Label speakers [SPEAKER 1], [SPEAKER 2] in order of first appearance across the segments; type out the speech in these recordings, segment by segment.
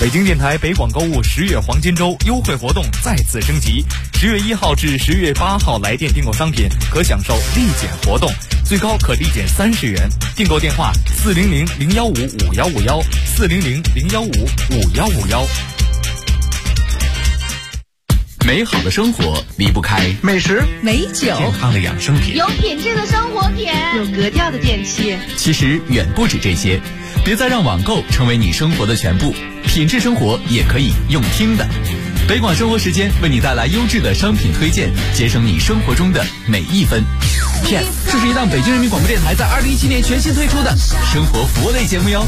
[SPEAKER 1] 北京电台北广购物10月黄金周优惠活动再次升级，10月1号至10月8号来电订购商品可享受立减活动，最高可立减30元。订购电话400-015-5151，400-015-5151。
[SPEAKER 2] 美好的生活离不开
[SPEAKER 3] 美食、
[SPEAKER 4] 美酒、
[SPEAKER 2] 健康的养生品，
[SPEAKER 5] 有品质的生活品，
[SPEAKER 4] 有格调的电器。
[SPEAKER 2] 其实远不止这些，别再让网购成为你生活的全部，品质生活也可以用听的。北广生活时间为你带来优质的商品推荐，节省你生活中的每一分。这是一档北京人民广播电台在2017年全新推出的生活服务类节目哟。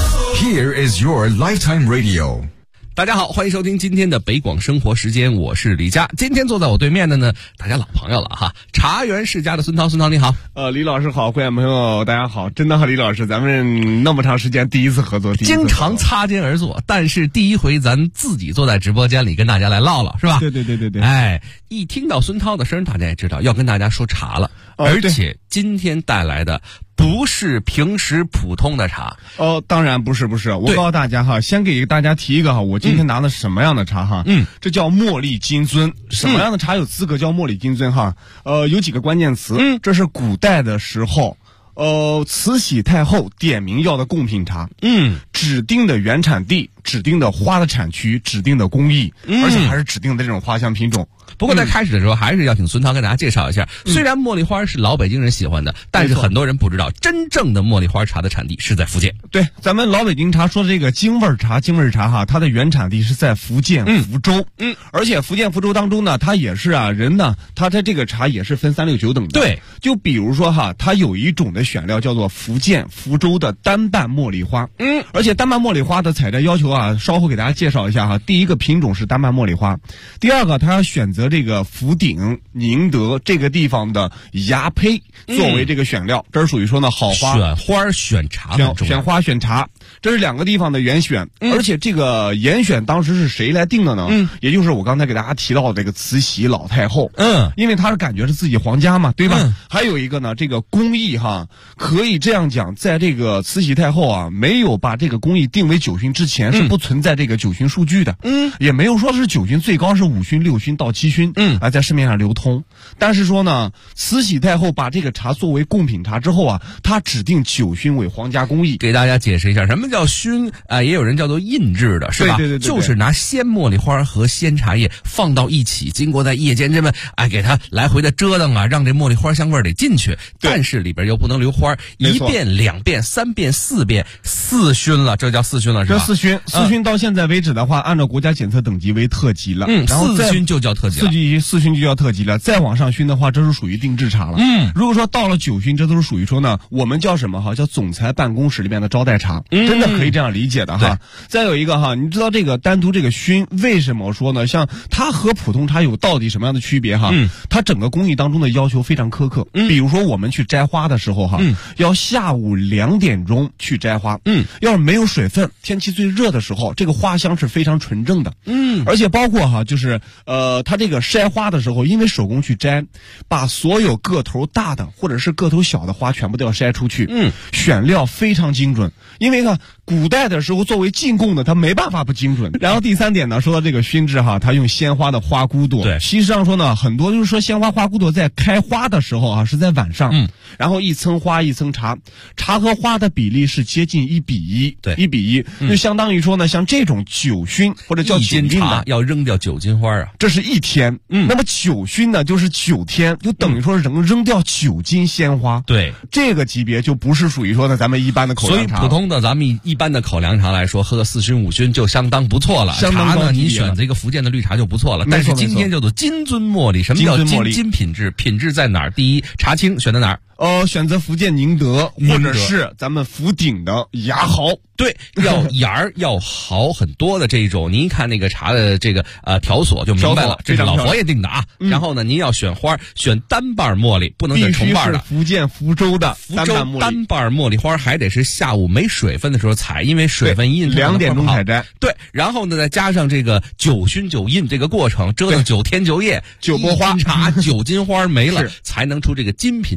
[SPEAKER 6] Here is your lifetime radio。
[SPEAKER 7] 大家好，欢迎收听今天的北广生活时间，我是李佳。今天坐在我对面的呢，大家老朋友了哈，茶园世家的孙涛，孙涛你好。
[SPEAKER 3] 李老师好，各位朋友大家好，真的李老师，咱们那么长时间第一次合作，
[SPEAKER 7] 经常擦肩而坐，但是第一回咱自己坐在直播间里跟大家来唠唠，是吧？
[SPEAKER 3] 对。
[SPEAKER 7] 哎，一听到孙涛的声，大家也知道要跟大家说茶了，而且今天带来的不是平时普通的茶
[SPEAKER 3] 当然不是，我告诉大家哈，先给大家提一个哈，我今天拿的什么样的茶哈？这叫茉莉金樽。什么样的茶有资格叫茉莉金樽哈？有几个关键词。这是古代的时候，慈禧太后点名要的贡品茶。指定的原产地、指定的花的产区、指定的工艺，而且还是指定的这种花香品种。
[SPEAKER 7] 不过在开始的时候，还是要请孙涛跟大家介绍一下。虽然茉莉花是老北京人喜欢的，但是很多人不知道，真正的茉莉花茶的产地是在福建。
[SPEAKER 3] 对，咱们老北京茶说的这个京味茶哈，它的原产地是在福建福州。而且福建福州当中呢，它也是它的这个茶也是分3、6、9等的。
[SPEAKER 7] 对，
[SPEAKER 3] 就比如说哈，它有一种的选料叫做福建福州的单瓣茉莉花。而且单瓣茉莉花的采摘要求稍后给大家介绍一下哈。第一个品种是单瓣茉莉花，第二个它要选择这个福鼎、宁德这个地方的芽胚作为这个选料，这是属于说呢好花。
[SPEAKER 7] 选花选茶很重要，
[SPEAKER 3] 选花选茶，这是2个地方的严选。而且这个严选当时是谁来定的呢？也就是我刚才给大家提到的这个慈禧老太后。因为她是感觉是自己皇家嘛，对吧？还有一个呢，这个工艺哈，可以这样讲，在这个慈禧太后没有把这个工艺定为9熏之前，是不存在这个9熏数据的。也没有说是9熏，最高是5熏、6熏到7熏。在市面上流通。但是说呢，慈禧太后把这个茶作为贡品茶之后她指定9熏为皇家工艺。
[SPEAKER 7] 给大家解释一下什么叫熏也有人叫做印制的，是吧？
[SPEAKER 3] 对，
[SPEAKER 7] 就是拿鲜茉莉花和鲜茶叶放到一起，经过在夜间这么给它来回的折腾让这茉莉花香味得进去，但是里边又不能留花，1遍、2遍、3遍、4遍，4熏了，这叫4熏了，是吧？
[SPEAKER 3] 这4熏到现在为止的话，按照国家检测等级为特级了。然后
[SPEAKER 7] 4熏就叫特级了。
[SPEAKER 3] 4熏就叫特级了，再往上熏的话，这是属于定制茶了。如果说到了9熏，这都是属于说呢，我们叫什么哈？叫总裁办公室里面的招待茶，真的可以这样理解的哈。再有一个哈，你知道这个单独这个熏为什么说呢？像它和普通茶有到底什么样的区别哈？它整个工艺当中的要求非常苛刻。比如说我们去摘花的时候哈，要下午2点钟去摘花。要是没有水分，天气最热的时候，这个花香是非常纯正的。而且包括哈，就是它这个筛花的时候，因为手工去摘，把所有个头大的或者是个头小的花全部都要筛出去。选料非常精准，因为呢古代的时候作为进贡的，它没办法不精准。然后第3点呢，说到这个熏制哈，它用鲜花的花骨朵。对，其实上说呢，很多就是说鲜花花骨朵在开花的时候是在晚上。然后一层花一层茶，茶和花的比例是接近1比1。对，1比1，就相当于说呢，像这种9熏或者叫9熏的，
[SPEAKER 7] 要扔掉9斤花
[SPEAKER 3] 这是1天。那么9熏呢，就是9天，就等于说扔掉9斤鲜花。
[SPEAKER 7] 对，
[SPEAKER 3] 这个级别就不是属于说呢咱们一般的口粮茶。
[SPEAKER 7] 所以普通的咱们一般的口粮茶来说，喝个4熏5熏就相当不错了。茶呢，你选择一个福建的绿茶就不错了。但是今天叫做金樽茉莉，什么叫金品质？品质在哪儿？第一，茶青选在哪儿？
[SPEAKER 3] 选择福建宁德，或者是咱们福鼎的芽毫。
[SPEAKER 7] 对，要芽儿要好很多的这种。您一看那个茶的这个条索就明白了，这是老佛爷定的啊。然后呢，您要选花，选单瓣茉莉，不能选重瓣的。
[SPEAKER 3] 福建福州的
[SPEAKER 7] 单瓣茉莉花还得是下午没水分的时候采，因为水分一印
[SPEAKER 3] 2点钟采摘。
[SPEAKER 7] 对，然后呢再加上这个9熏9印这个过程，折腾9天9夜，9波花茶9斤花没了，才能出这个金品质的茶。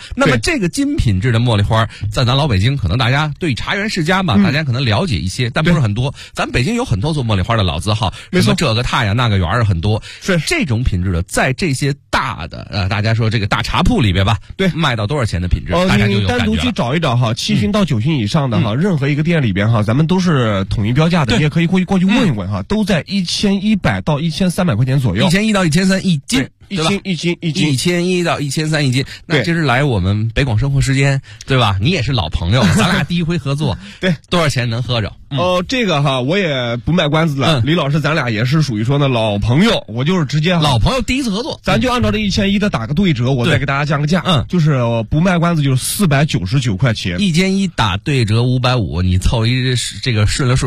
[SPEAKER 7] 那么这个金品质的茉莉花，在咱老北京，可能大家对茶园世家嘛，大家可能了解一些，但不是很多。咱北京有很多做茉莉花的老字号，
[SPEAKER 3] 没错，
[SPEAKER 7] 什么这个太呀那个园儿很多。
[SPEAKER 3] 是
[SPEAKER 7] 这种品质的，在这些大的大家说这个大茶铺里边吧，
[SPEAKER 3] 对，
[SPEAKER 7] 卖到多少钱的品质，大家就有感觉了。
[SPEAKER 3] 你单独去找一找哈，7熏到9熏以上的哈，任何一个店里边哈，咱们都是统一标价的，你也可以过去问一问哈，都在1100到1300块钱左右
[SPEAKER 7] ，1100到1300一斤。
[SPEAKER 3] 一斤
[SPEAKER 7] ，1100到1300一斤。那今儿来我们北广生活时间，对吧？你也是老朋友，咱俩第一回合作，
[SPEAKER 3] 对，
[SPEAKER 7] 多少钱能喝着？
[SPEAKER 3] 这个哈，我也不卖关子了。李老师，咱俩也是属于说呢老朋友，我就是直接
[SPEAKER 7] 老朋友第一次合作，
[SPEAKER 3] 咱就按照这1100的打个对折，我再给大家降个价。就是不卖关子，就是499块钱。
[SPEAKER 7] 1/1打对折550，你凑一这个顺了数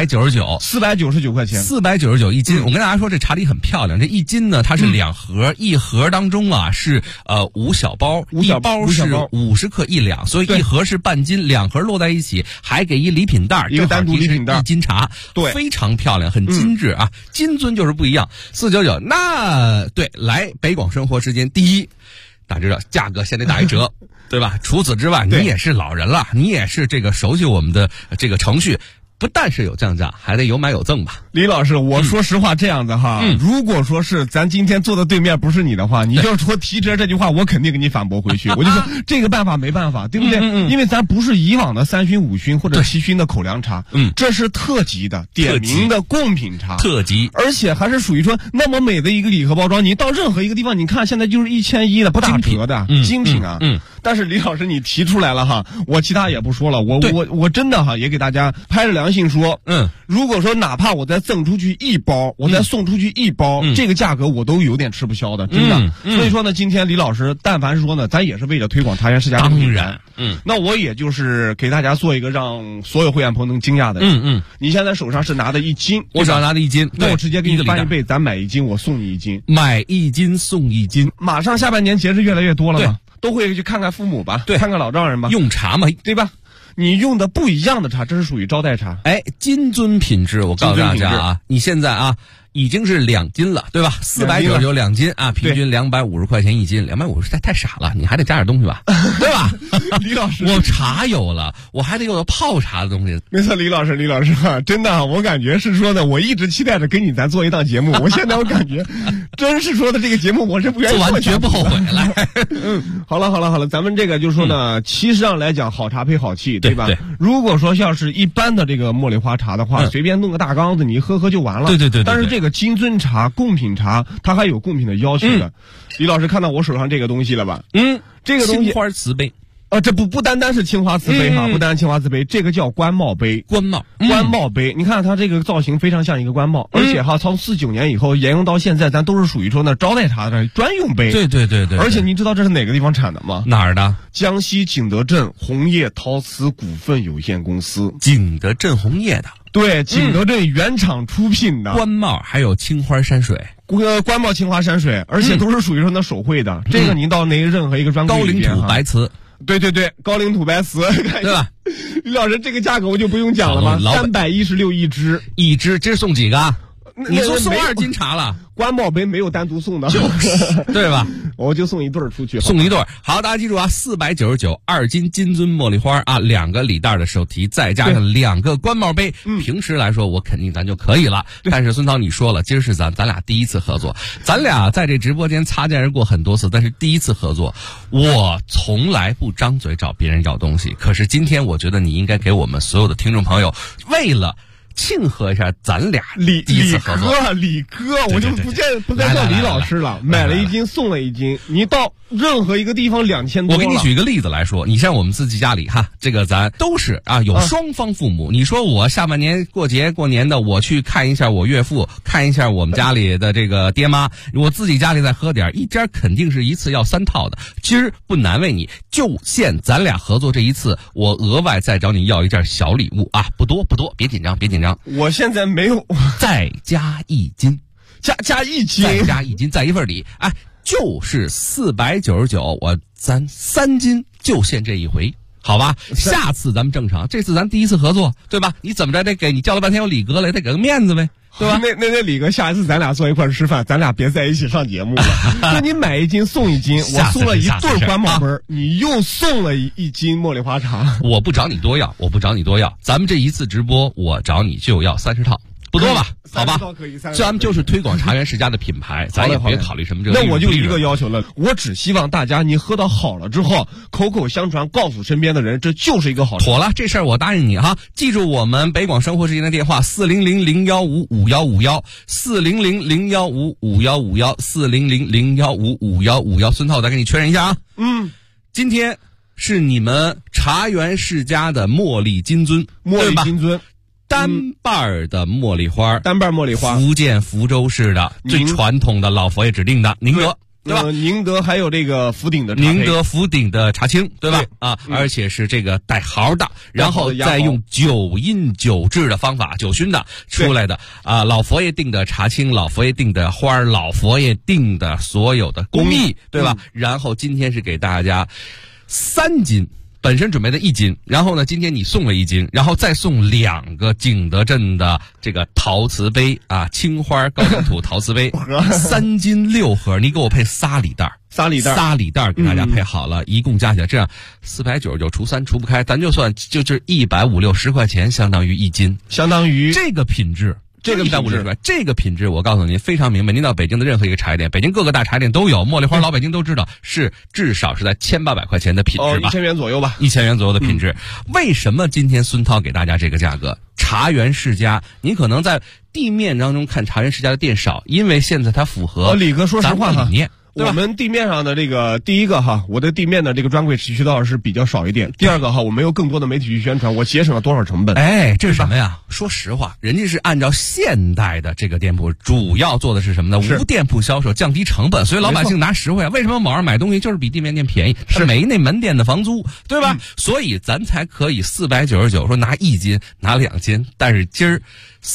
[SPEAKER 7] ，499，499
[SPEAKER 3] 块钱
[SPEAKER 7] ，499一斤。我跟大家说，这茶底很漂亮，这一斤呢，它是2盒，一盒当中啊是5小包，一包是50克1两，所以一盒是半斤，2盒落在一起，还给一礼品袋，
[SPEAKER 3] 一个单独礼品袋，
[SPEAKER 7] 一斤茶，
[SPEAKER 3] 对，
[SPEAKER 7] 非常漂亮，很精致啊。金樽就是不一样，499。那对，来北广生活时间，第一，大家知道价格先得打一折，对吧？除此之外，你也是老人了，你也是这个熟悉我们的这个程序。不但是有降价，还得有买有赠吧。
[SPEAKER 3] 李老师，我说实话这样子哈，如果说是咱今天坐的对面不是你的话，你就说提折这句话，我肯定给你反驳回去。我就说这个办法没办法，对不对？因为咱不是以往的3熏5熏或者7熏的口粮茶，这是特级的点名的贡品茶，
[SPEAKER 7] 特级，
[SPEAKER 3] 而且还是属于说那么美的一个礼盒包装，你到任何一个地方，你看现在就是1100的不打折的精品啊。但是李老师你提出来了哈，我其他也不说了，我真的哈也给大家拍着良心说，如果说哪怕我再赠出去1包，我再送出去1包，这个价格我都有点吃不消的，真的。所以说呢，今天李老师但凡是说呢，咱也是为了推广茶园世家的品牌，那我也就是给大家做一个让所有会员朋友能惊讶的，你现在手上是拿的1斤，
[SPEAKER 7] 我手上拿的1斤，
[SPEAKER 3] 那我直接给你翻一倍，咱买1斤，我送你1斤，
[SPEAKER 7] 买1斤送1斤，
[SPEAKER 3] 马上下半年节日越来越多了嘛。都会去看看父母吧，
[SPEAKER 7] 对，
[SPEAKER 3] 看看老丈人吧，
[SPEAKER 7] 用茶嘛，
[SPEAKER 3] 对吧？你用的不一样的茶，这是属于招待茶。
[SPEAKER 7] 金樽品质，我告诉大家啊，你现在啊已经是2斤了，对吧？499 2斤啊，平均250块钱1斤，250太傻了，你还得加点东西吧，对吧？
[SPEAKER 3] 李老师，
[SPEAKER 7] 我茶有了，我还得有泡茶的东西。
[SPEAKER 3] 没错，李老师啊，真的，我感觉是说的，我一直期待着跟你咱做一档节目，我现在我感觉，真是说的这个节目我是不愿意
[SPEAKER 7] 做完绝不后悔了。
[SPEAKER 3] 好了，咱们这个就是说呢，其实上来讲，好茶配好气，对吧？
[SPEAKER 7] 对。
[SPEAKER 3] 如果说像是一般的这个茉莉花茶的话，随便弄个大缸子，你喝就完了。
[SPEAKER 7] 对。
[SPEAKER 3] 但是这个金樽茶、贡品茶，它还有贡品的要求的。李老师看到我手上这个东西了吧？这个东西
[SPEAKER 7] 青花瓷杯。
[SPEAKER 3] 这不单单是青花瓷杯哈，不单单青花瓷杯，这个叫官帽杯。官帽杯，你看它这个造型非常像一个官帽，而且哈，从49年以后沿用到现在，咱都是属于说呢招待茶的专用杯。
[SPEAKER 7] 对。
[SPEAKER 3] 而且你知道这是哪个地方产的吗？
[SPEAKER 7] 哪儿的？
[SPEAKER 3] 江西景德镇红叶陶瓷股份有限公司。
[SPEAKER 7] 景德镇红叶的。
[SPEAKER 3] 对，景德镇原厂出品的
[SPEAKER 7] 官帽，还有青花山水。
[SPEAKER 3] 官帽青花山水，而且都是属于说那手绘的。这个您到任何一个专柜里边
[SPEAKER 7] 高岭土白瓷。
[SPEAKER 3] 对，高岭土白瓷，
[SPEAKER 7] 对吧？
[SPEAKER 3] 李老师，这个价格我就不用讲了吗？316一支，
[SPEAKER 7] 这送几个？你送2斤茶了。
[SPEAKER 3] 官帽杯没有单独送的，
[SPEAKER 7] 对吧？
[SPEAKER 3] 我就送1对出去，
[SPEAKER 7] 送1对。好，大家记住啊，499 2斤金樽茉莉花啊，2个礼袋的手提，再加上2个官帽杯。平时来说，我肯定咱就可以了。但是孙涛你说了，今儿是咱俩第一次合作，咱俩在这直播间擦肩而过很多次，但是第一次合作，我从来不张嘴找别人要东西。可是今天，我觉得你应该给我们所有的听众朋友，为了庆贺一下咱俩第一次合作。
[SPEAKER 3] 李哥，我就不再叫李老师了。买了1斤送了1斤，你到任何一个地方2000多。
[SPEAKER 7] 我给你举一个例子来说，你像我们自己家里哈，这个咱都是啊有双方父母。你说我下半年过节过年的，我去看一下我岳父，看一下我们家里的这个爹妈，我自己家里再喝点，一家肯定是一次要3套的。其实不难为你，就限咱俩合作这一次，我额外再找你要一件小礼物啊，不多，别紧张。
[SPEAKER 3] 我现在没有，
[SPEAKER 7] 再加1斤，
[SPEAKER 3] 加1斤，
[SPEAKER 7] 再加1斤，再一份礼，就是499，咱3斤就限这一回。 好吧，下次咱们正常，这次咱第一次合作，对吧？你怎么着得给你叫了半天有李哥了，得给个面子呗。对吧？
[SPEAKER 3] 那李哥，下一次咱俩坐一块吃饭，咱俩别在一起上节目了。就你买1斤送1斤，我送了1对环保杯，你又送了1斤茉莉花茶。
[SPEAKER 7] 我不找你多要，咱们这一次直播，我找你就要30套。不多吧，好吧，咱们就是推广茶园世家的品牌，咱也别考虑什么这个。
[SPEAKER 3] 那我就一个要求了，我只希望大家你喝到好了之后，口口相传，告诉身边的人，这就是一个好。
[SPEAKER 7] 妥了，这事儿我答应你哈。记住我们北广生活时间的电话：400-015-5151，400-015-5151，400-015-5151。孙涛，我再给你确认一下啊。今天是你们茶园世家的茉莉金樽，
[SPEAKER 3] 茉莉金樽。
[SPEAKER 7] 单瓣的茉莉花，福建福州市的最传统的老佛爷指定的宁德，对吧？
[SPEAKER 3] 宁德还有这个福鼎的
[SPEAKER 7] 宁德福鼎的茶青，对吧？而且是这个带毫的，然后再用9印9制的方法，9熏的出来的老佛爷定的茶青，老佛爷定的花，老佛爷定的所有的工艺，对吧？然后今天是给大家3斤。本身准备的1斤，然后呢，今天你送了1斤，然后再送2个景德镇的这个陶瓷杯青花高岭土陶瓷杯，3斤6盒，你给我配仨礼袋给大家配好了，一共加起来这样499除3除不开，咱就算就是150-160块钱，相当于1斤，
[SPEAKER 3] 相当于
[SPEAKER 7] 这个品质。这个150块，这个品质我告诉您非常明白。您到北京的任何一个茶叶店，北京各个大茶店都有茉莉花，老北京都知道是至少是在1800块钱的品质吧
[SPEAKER 3] ，1000元左右吧
[SPEAKER 7] ，1000元左右的品质。为什么今天孙涛给大家这个价格？茶园世家，您可能在地面当中看茶园世家的店少，因为现在它符合
[SPEAKER 3] 李哥说实话
[SPEAKER 7] 理念。
[SPEAKER 3] 我们地面上的这个第一个我的地面的这个专柜渠道是比较少一点。第二个我没有更多的媒体去宣传，我节省了多少成本？
[SPEAKER 7] 这是什么呀？说实话，人家是按照现代的这个店铺，主要做的是什么呢？无店铺销售，降低成本，所以老百姓拿实惠啊。为什么网上买东西就是比地面店便宜？他没那门店的房租，对吧？所以咱才可以499说拿1斤，拿2斤，但是今儿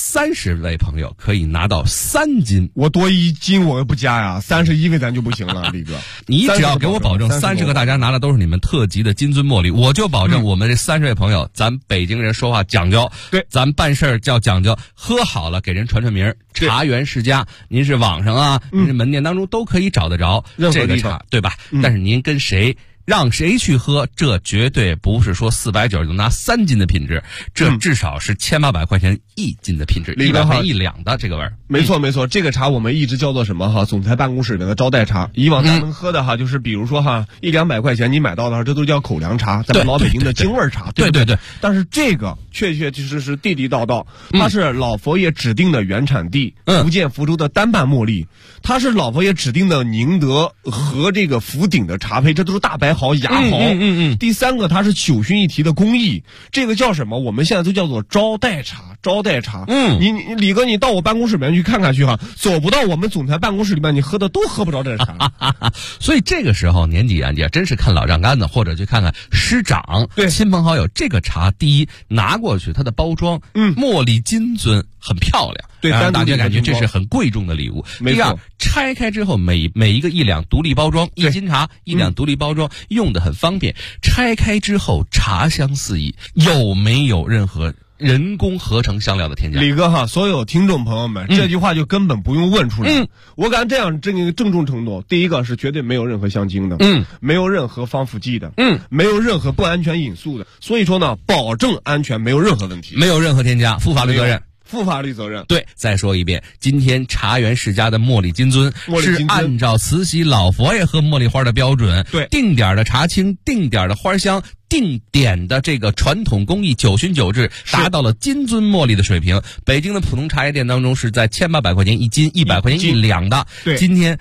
[SPEAKER 7] 30位朋友可以拿到3斤，
[SPEAKER 3] 我多1斤我不加呀，31位咱就不行了，李哥。
[SPEAKER 7] 你只要给我保证30个大家拿的都是你们特级的金樽茉莉，我就保证我们这30位朋友，咱北京人说话讲究，
[SPEAKER 3] 对，
[SPEAKER 7] 咱办事叫讲究，喝好了给人传名，茶园世家，您是网上您是门店当中都可以找得着这个茶，对吧？但是您跟谁？让谁去喝？这绝对不是说499拿3斤的品质，这至少是1800块钱1斤的品质，100块1两的这个味儿。
[SPEAKER 3] 没错，这个茶我们一直叫做什么总裁办公室里面的招待茶。以往咱们喝的就是比如说100-200块钱你买到的这都叫口粮茶，咱们老北京的京味茶，对。但是这个确实是地地道道，它是老佛爷指定的原产地，福建福州的单瓣茉莉，它是老佛爷指定的宁德和这个福鼎的茶胚，这都是大白毫、雅毫。第3个它是9熏1提的工艺，这个叫什么？我们现在都叫做招待茶。你李哥，你到我办公室里面去看看去走不到我们总裁办公室里面，你喝的都喝不着这茶。
[SPEAKER 7] 所以这个时候年纪真是看老丈杆子，或者去看看师长，
[SPEAKER 3] 对
[SPEAKER 7] 亲朋好友。这个茶第一拿过去，它的包装，茉莉金樽很漂亮，
[SPEAKER 3] 对，
[SPEAKER 7] 大家感觉这是很贵重的礼物。第二，拆开之后每一个1两独立包装，1斤茶1两独立包装，用的很方便。拆开之后茶香四溢，有没有任何人工合成香料的添加？
[SPEAKER 3] 李哥所有听众朋友们，这句话就根本不用问出来。我敢这样郑重承诺，第一个是绝对没有任何香精的，没有任何防腐剂的，没有任何不安全因素的，所以说呢，保证安全，没有任何问题，
[SPEAKER 7] 没有任何添加，负法律责任。对，再说一遍，今天茶园世家的茉莉金樽是按照慈禧老佛爷喝茉莉花的标准，
[SPEAKER 3] 对，
[SPEAKER 7] 定点的茶青，定点的花香，定点的这个传统工艺9熏9制，达到了金樽茉莉的水平。北京的普通茶叶店当中是在1800块钱1斤，100块钱1两的。
[SPEAKER 3] 对，
[SPEAKER 7] 今天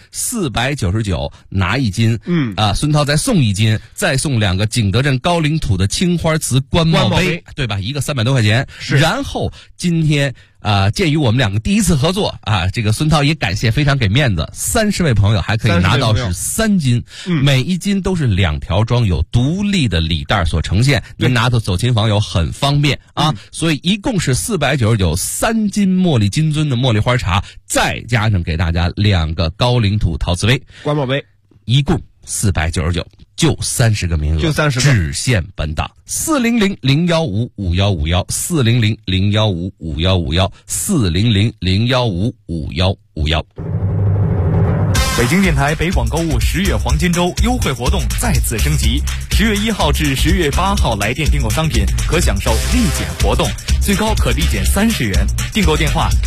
[SPEAKER 7] 499拿1斤，孙涛再送1斤，再送2个景德镇高岭土的青花瓷官帽杯，对吧？一个300多块钱。
[SPEAKER 3] 是，
[SPEAKER 7] 然后今天鉴于我们2个第一次合作这个孙涛也感谢，非常给面子，30位朋友还可以拿到是3斤，每1斤都是2条装，有独立的礼袋所呈现，您拿到走亲访友很方便所以一共是499 3斤茉莉金樽的茉莉花茶，再加上给大家2个高岭土陶瓷杯
[SPEAKER 3] 官帽杯，
[SPEAKER 7] 一共 499，就30个名额，
[SPEAKER 3] 就30个，
[SPEAKER 7] 只限本档。400-015-5151，400-015-5151，400-015-5151。
[SPEAKER 1] 北京电台北广购物10月黄金周优惠活动再次升级，10月1号至10月8号来店订购商品可享受立减活动，最高可立减30元。订购电话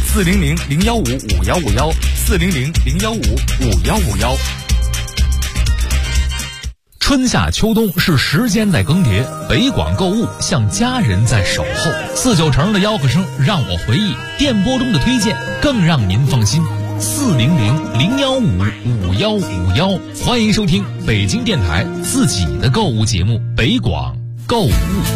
[SPEAKER 1] 400-015-5151，400-015-5151。
[SPEAKER 5] 春夏秋冬是时间在更迭，北广购物像家人在守候。49成的吆喝声让我回忆，电波中的推荐更让您放心。400-015-5151，欢迎收听北京电台自己的购物节目《北广购物》。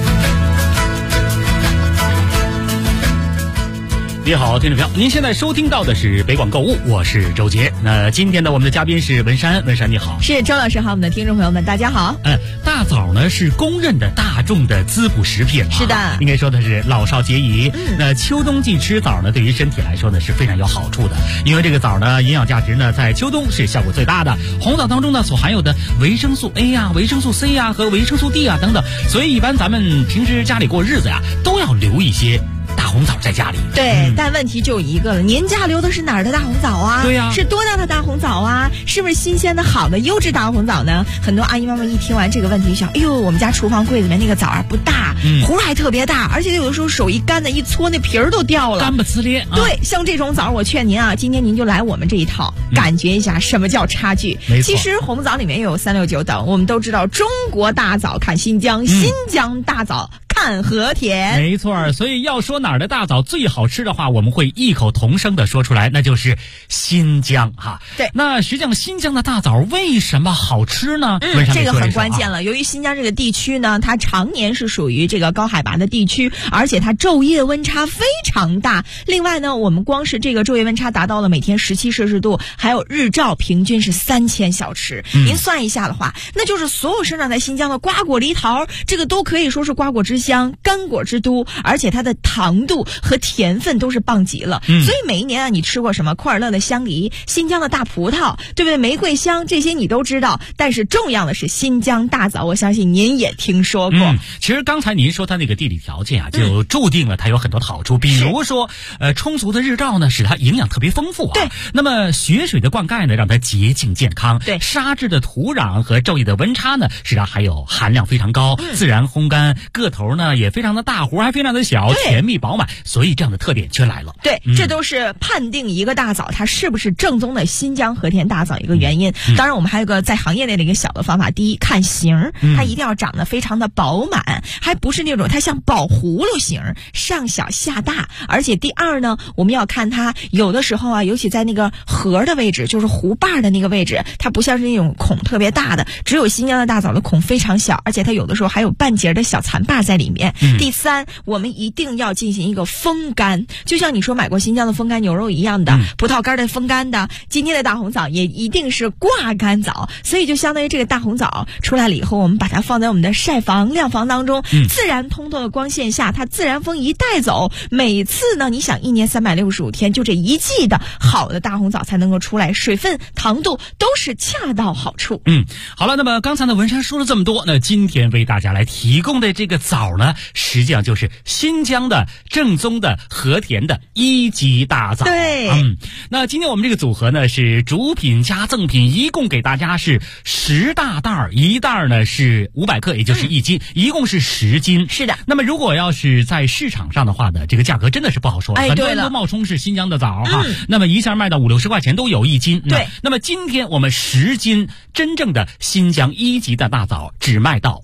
[SPEAKER 8] 你好，听众朋友，您现在收听到的是北广购物，我是周杰。那今天呢，我们的嘉宾是文山，文山你好。
[SPEAKER 4] 是周老师好，我们的听众朋友们大家好。
[SPEAKER 8] 大枣呢是公认的大众的滋补食品，
[SPEAKER 4] 是的，
[SPEAKER 8] 应该说的是老少皆宜。那秋冬季吃枣呢，对于身体来说呢是非常有好处的，因为这个枣呢营养价值呢在秋冬是效果最大的。红枣当中呢所含有的维生素 A 呀、维生素 C 呀和维生素 D 啊等等，所以一般咱们平时家里过日子呀都要留一些大红枣在家里。
[SPEAKER 4] 对，但问题就一个了，您家留的是哪儿的大红枣啊？
[SPEAKER 8] 对呀，
[SPEAKER 4] 是多大的大红枣啊？是不是新鲜的好的优质大红枣呢？很多阿姨妈妈一听完这个问题想，哎呦，我们家厨房柜里面那个枣啊不大，核还特别大，而且有的时候手一干的一搓那皮儿都掉了，
[SPEAKER 8] 干巴呲咧。
[SPEAKER 4] 对，像这种枣我劝您啊，今天您就来我们这一套，感觉一下什么叫差距。其实红枣里面有369等，我们都知道中国大枣看新疆，新疆大枣看和田。
[SPEAKER 8] 没错，所以要说哪儿的大枣最好吃的话，我们会异口同声的说出来，那就是新疆哈。
[SPEAKER 4] 对，
[SPEAKER 8] 那实际上新疆的大枣为什么好吃呢？
[SPEAKER 4] 这个很关键了。由于新疆这个地区呢，它常年是属于这个高海拔的地区，而且它昼夜温差非常大。另外呢，我们光是这个昼夜温差达到了每天17摄氏度，还有日照平均是3000小时。您算一下的话，那就是所有生长在新疆的瓜果梨桃，这个都可以说是瓜果之乡、干果之都，而且它的糖度和甜分都是棒极了。所以每一年啊，你吃过什么库尔勒的香梨、新疆的大葡萄，对不对？玫瑰香这些你都知道，但是重要的是新疆大枣，我相信您也听说过。
[SPEAKER 8] 其实刚才您说它那个地理条件啊，就注定了它有很多的好处，比如说充足的日照呢，使它营养特别丰富啊。
[SPEAKER 4] 对，
[SPEAKER 8] 那么雪水的灌溉呢，让它洁净健康。
[SPEAKER 4] 对，
[SPEAKER 8] 沙质的土壤和昼夜的温差呢，使它还有含量非常高，自然烘干，个头呢也非常的大，核还非常的小，甜蜜饱满，所以这样的特点全来了。
[SPEAKER 4] 对，这都是判定一个大枣它是不是正宗的新疆和田大枣一个原因。当然我们还有个在行业内的一个小的方法，第一看形，它一定要长得非常的饱满，还不是那种它像宝葫芦形，上小下大。而且第二呢，我们要看它有的时候啊，尤其在那个核的位置，就是弧把的那个位置，它不像是那种孔特别大的，只有新疆的大枣的孔非常小，而且它有的时候还有半截的小残把在里面。第三，我们一定要进行一个风干，就像你说买过新疆的风干牛肉一样的，葡萄干的风干的，今天的大红枣也一定是挂干枣，所以就相当于这个大红枣出来了以后，我们把它放在我们的晒房、晾房当中，自然通透的光线下，它自然风一带走，每次呢，你想1年365天，就这一季的好的大红枣才能够出来，水分、糖度都是恰到好处。
[SPEAKER 8] 好了，那么刚才呢文山说了这么多，那今天为大家来提供的这个枣呢，实际上就是新疆的正宗的和田的1级大枣。
[SPEAKER 4] 对，
[SPEAKER 8] 那今天我们这个组合呢是主品加赠品，一共给大家是10大袋，一袋呢是500克，也就是1斤，一共是10斤。
[SPEAKER 4] 是的。
[SPEAKER 8] 那么如果要是在市场上的话呢，这个价格真的是不好说，很多人都冒充是新疆的枣哈，那么一下卖到50-60块钱都有1斤。
[SPEAKER 4] 对。
[SPEAKER 8] 那么今天我们10斤真正的新疆1级的大枣只卖到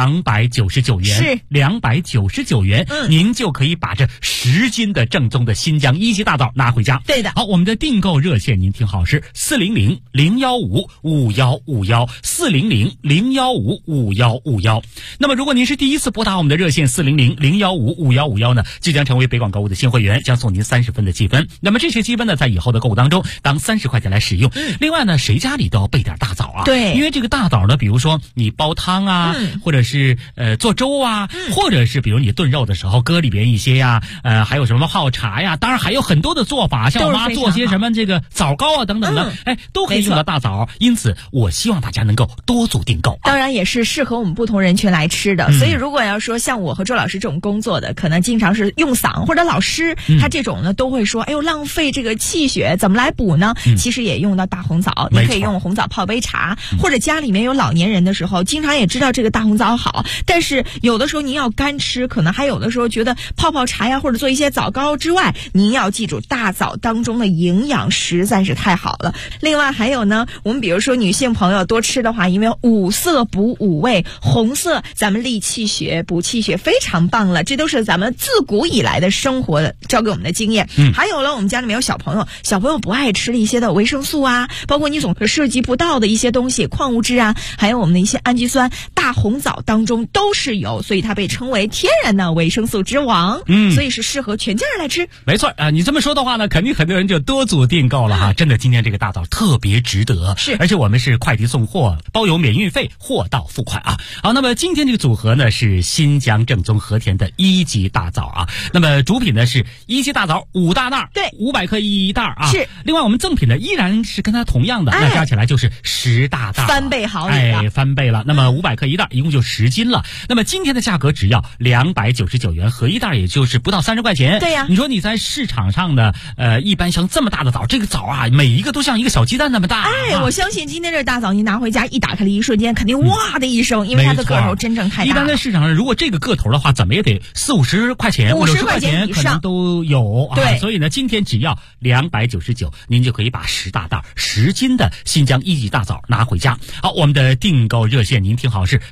[SPEAKER 8] 299元，
[SPEAKER 4] 是
[SPEAKER 8] 299元，您就可以把这10斤的正宗的新疆1级大枣拿回家。
[SPEAKER 4] 对的。
[SPEAKER 8] 好，我们的订购热线您听好，是400-015-5151，400-015-5151。那么如果您是第一次拨打我们的热线400-015-5151呢，就将成为北广购物的新会员，将送您30分的积分。那么这些积分呢，在以后的购物当中当30块钱来使用。另外呢，谁家里都要备点大枣啊。
[SPEAKER 4] 对，
[SPEAKER 8] 因为这个大枣呢，比如说你煲汤啊，或者是做粥啊， 或者是比如你炖肉的时候搁里边一些呀，还有什么泡茶呀，当然还有很多的做法，像我妈做些什么这个枣糕啊等等的，都可以用到大枣。因此我希望大家能够多组订购。
[SPEAKER 4] 当然也是适合我们不同人群来吃的，所以如果要说像我和周老师这种工作的，可能经常是用嗓，或者老师他这种呢都会说，哎呦浪费这个气血，怎么来补呢？其实也用到大红枣，你可以用红枣泡杯茶，或者家里面有老年人的时候，经常也知道这个大红枣好，但是有的时候您要干吃，可能还有的时候觉得泡泡茶呀，或者做一些枣糕之外，您要记住大枣当中的营养实在是太好了。另外还有呢，我们比如说女性朋友多吃的话，因为五色补五味，红色咱们利气血补气血非常棒了，这都是咱们自古以来的生活教给我们的经验。还有了我们家里面有小朋友不爱吃的一些的维生素啊，包括你总涉及不到的一些东西，矿物质啊，还有我们的一些氨基酸，大红枣当中都是有，所以它被称为天然的维生素之王。所以是适合全家人来吃。
[SPEAKER 8] 没错你这么说的话呢，肯定很多人就多组订购了哈。真的，今天这个大枣特别值得，是，而且我们是快递送货，包邮免运费，货到付款啊。好，那么今天这个组合呢是新疆正宗和田的1级大枣啊。那么主品呢是1级大枣5大袋，对，500克一袋啊。是。另外我们赠品呢依然是跟它同样的，那加起来就是10大袋，
[SPEAKER 4] 翻倍好礼了，
[SPEAKER 8] 翻倍了。那么500克一袋，一共就10斤了。那么今天的价格只要299元，合一袋也就是不到30块钱。对呀。你说你在市场上的一般像这么大的枣，这个枣啊每一个都像一个小鸡蛋那么大。
[SPEAKER 4] 我相信今天这大枣您拿回家一打开的一瞬间，肯定哇的一声，因为它的个头真正太大。
[SPEAKER 8] 一般在市场上，如果这个个头的话，怎么也得40-50块钱，50块钱可能都有。对，所以呢，今天只要299，您就可以把10大袋10斤的新疆1级大枣拿回家。好，我们的订购热线您听好是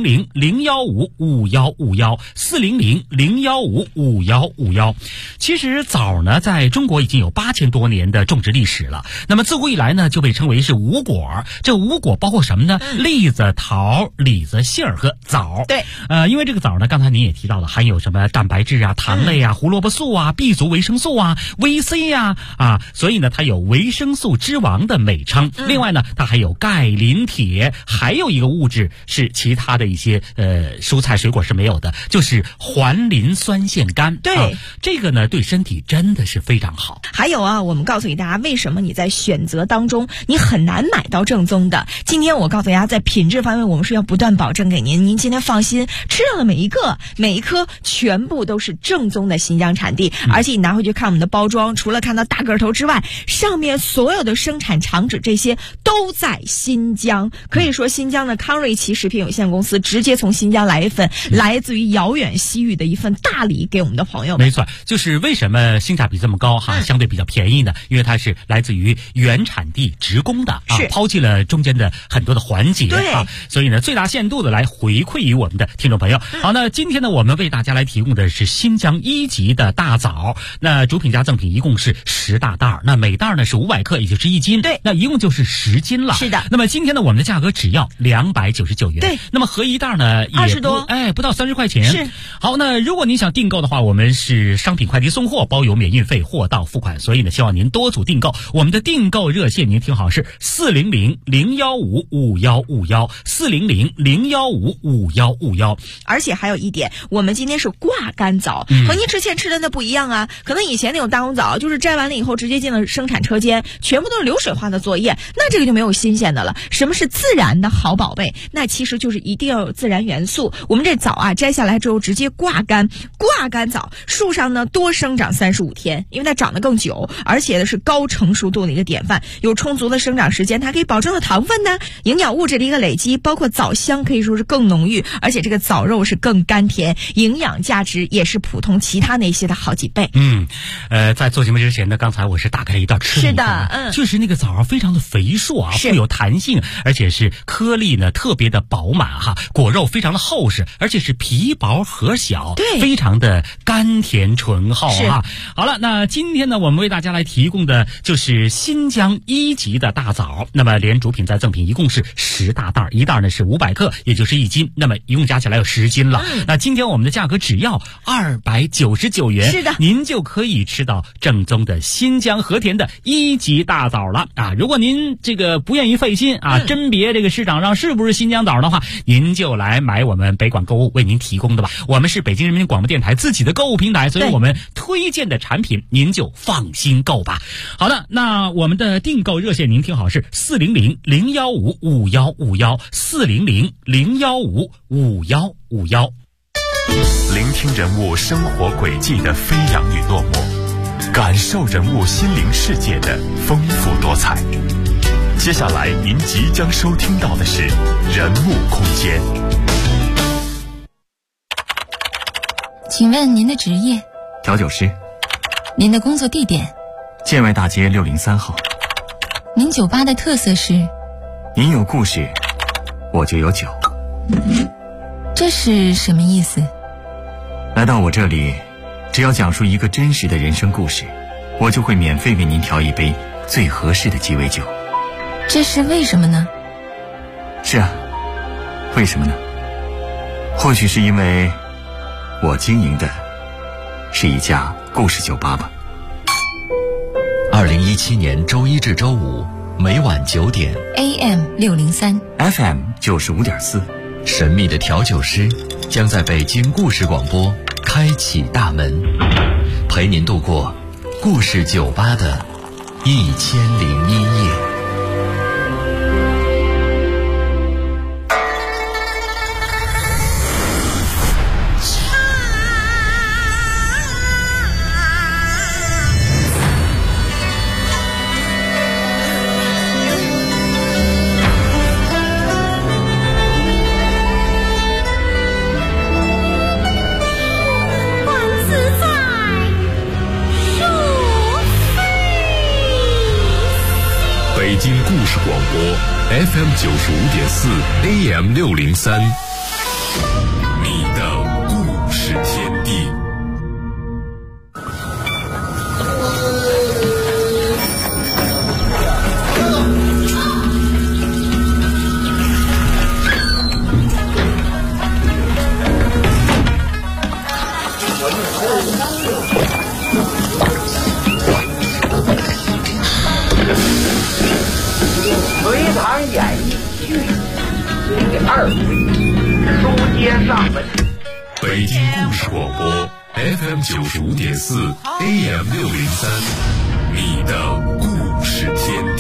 [SPEAKER 8] 400-015-5151，400-015-5151。其实枣呢，在中国已经有8000多年的种植历史了。那么自古以来呢，就被称为是五果。这五果包括什么呢？栗子、桃、李子、杏儿和枣。对，因为这个枣呢，刚才您也提到了，含有什么蛋白质啊、糖类啊、胡萝卜素啊、B 族维生素啊、VC 啊，所以呢，它有维生素之王的美称。另外呢，它还有钙、磷、铁，还有一个物质是其他的一些蔬菜水果是没有的，就是环磷酸腺苷。对，这个呢对身体真的是非常好。
[SPEAKER 4] 还有我们告诉给大家，为什么你在选择当中你很难买到正宗的。今天我告诉大家，在品质方面我们是要不断保证给您今天放心，吃到的每一颗全部都是正宗的新疆产地。而且你拿回去看我们的包装，除了看到大个头之外，上面所有的生产厂址这些都在新疆。可以说新疆的康瑞奇食品有限公司直接从新疆来一份来自于遥远西域的一份大礼给我们的朋友们。
[SPEAKER 8] 没错，就是为什么性价比这么高相对比较便宜呢？因为它是来自于原产地直供的抛弃了中间的很多的环节所以呢最大限度的来回馈于我们的听众朋友。好，那今天呢我们为大家来提供的是新疆1级的大枣，那主品加赠品一共是10大袋，那每袋呢是500克，也就是1斤。对，那一共就是10斤了。是的。那么今天呢我们的价格只要299元。对。那么合一袋呢也20多，不到30块钱。是。好，那如果您想订购的话，我们是商品快递送货，包邮免运费，货到付款。所以呢希望您多组订购。我们的订购热线您听好是400-015-5151，400-015-5151。
[SPEAKER 4] 而且还有一点，我们今天是挂干枣，和您之前吃的那不一样啊。可能以前那种大红枣就是摘完了以后直接进了生产车间，全部都是流水化的作业，那这个就没有新鲜的了。什么是自然的好宝贝？那其实就是一定要有自然元素。我们这枣摘下来之后直接挂干枣，树上呢多生长35天，因为它长得更久，而且呢是高成熟度的一个典范，有充足的生长时间，它可以保证了糖分呢、营养物质的一个累积，包括枣香可以说是更浓郁，而且这个枣肉是更甘甜，营养价值也是普通其他那些的好几倍。
[SPEAKER 8] 在做节目之前呢，刚才我是打开了一袋吃的。是的，就是那个枣非常的肥硕富有弹性，而且是颗粒呢特别的饱满果肉非常的厚实，而且是皮薄核小，对，非常的甘甜醇厚好了，那今天呢我们为大家来提供的就是新疆1级的大枣，那么连主品再赠品一共是10大袋，一袋呢是500克，也就是1斤，那么一共加起来有10斤了。那今天我们的价格只要299元，是的，您就可以吃到正宗的新疆和田的1级大枣了如果您这个不愿意费心甄别这个市场上是不是新疆枣的话， 您就来买我们北广购物为您提供的吧。我们是北京人民广播电台自己的购物平台，所以我们推荐的产品您就放心购吧。好的，那我们的订购热线您听好，是400-015-5151，400-015-5151。
[SPEAKER 9] 聆听人物生活轨迹的飞扬与落寞，感受人物心灵世界的丰富多彩。接下来您即将收听到的是人物空间。
[SPEAKER 10] 请问您的职业？
[SPEAKER 11] 调酒师。
[SPEAKER 10] 您的工作地点？
[SPEAKER 11] 建外大街603号。
[SPEAKER 10] 您酒吧的特色是？
[SPEAKER 11] 您有故事，我就有酒。
[SPEAKER 10] 这是什么意思？
[SPEAKER 11] 来到我这里，只要讲述一个真实的人生故事，我就会免费为您调一杯最合适的鸡尾酒。
[SPEAKER 10] 这是为什么呢？
[SPEAKER 11] 是啊，为什么呢？或许是因为我经营的是一家故事酒吧吧。
[SPEAKER 2] 2017年周一至周五每晚9点
[SPEAKER 10] AM 603
[SPEAKER 11] FM 95.4，
[SPEAKER 2] 神秘的调酒师将在北京故事广播开启大门，陪您度过故事酒吧的1001夜。
[SPEAKER 9] 北京故事广播 FM 95.4 AM 603，你的故事天地。
[SPEAKER 12] 隋唐演义序第2回，书接上文。
[SPEAKER 9] 北京故事广播 FM 95.4 AM 603，你的故事天地。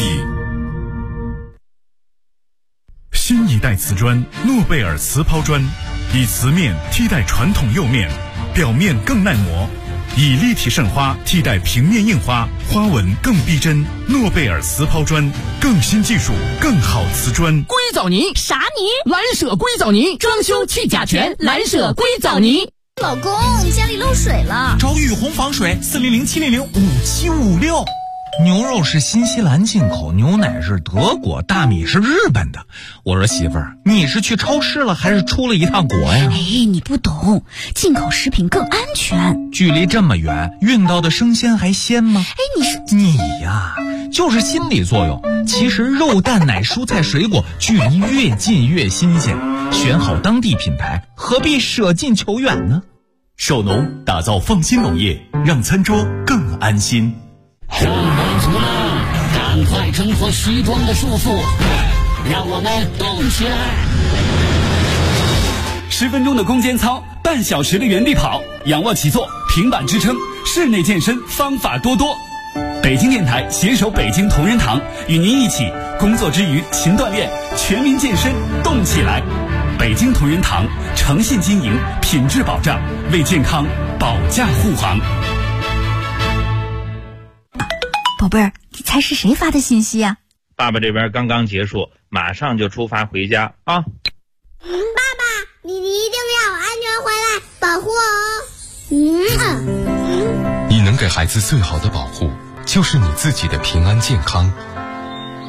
[SPEAKER 9] 新一代瓷砖诺贝尔瓷抛砖，以瓷面替代传统釉面，表面更耐磨，以立体渗花替代平面印花，花纹更逼真。诺贝尔瓷抛砖，更新技术，更好瓷砖。
[SPEAKER 13] 硅藻泥啥泥？蓝舍硅藻泥，装修去甲醛，蓝舍硅藻泥。
[SPEAKER 14] 老公，家里漏水了，
[SPEAKER 15] 找雨虹防水，400-700-5756。牛肉是新西兰进口，牛奶是德国，大米是日本的。我说媳妇儿，你是去超市了还是出了一趟国呀？
[SPEAKER 14] 哎，你不懂，进口食品更安全。
[SPEAKER 15] 距离这么远，运到的生鲜还鲜吗？
[SPEAKER 14] 哎，
[SPEAKER 15] 你呀，就是心理作用。其实肉蛋奶蔬菜水果距离越近越新鲜，选好当地品牌，何必舍近求远呢？
[SPEAKER 9] 首农打造放心农业，让餐桌更安心。
[SPEAKER 16] 上班族们，赶快挣脱虚装的束缚，让我们动起来
[SPEAKER 17] ！10分钟的攻坚操，半小时的原地跑，仰卧起坐，平板支撑，室内健身方法多多。北京电台携手北京同仁堂，与您一起工作之余勤锻炼，全民健身动起来。北京同仁堂诚信经营，品质保障，为健康保驾护航。
[SPEAKER 14] 宝贝儿，你猜是谁发的信息啊？
[SPEAKER 18] 爸爸这边刚刚结束，马上就出发回家啊！
[SPEAKER 19] 爸爸，你一定要安全回来，保护我哦。
[SPEAKER 20] 你能给孩子最好的保护，就是你自己的平安健康。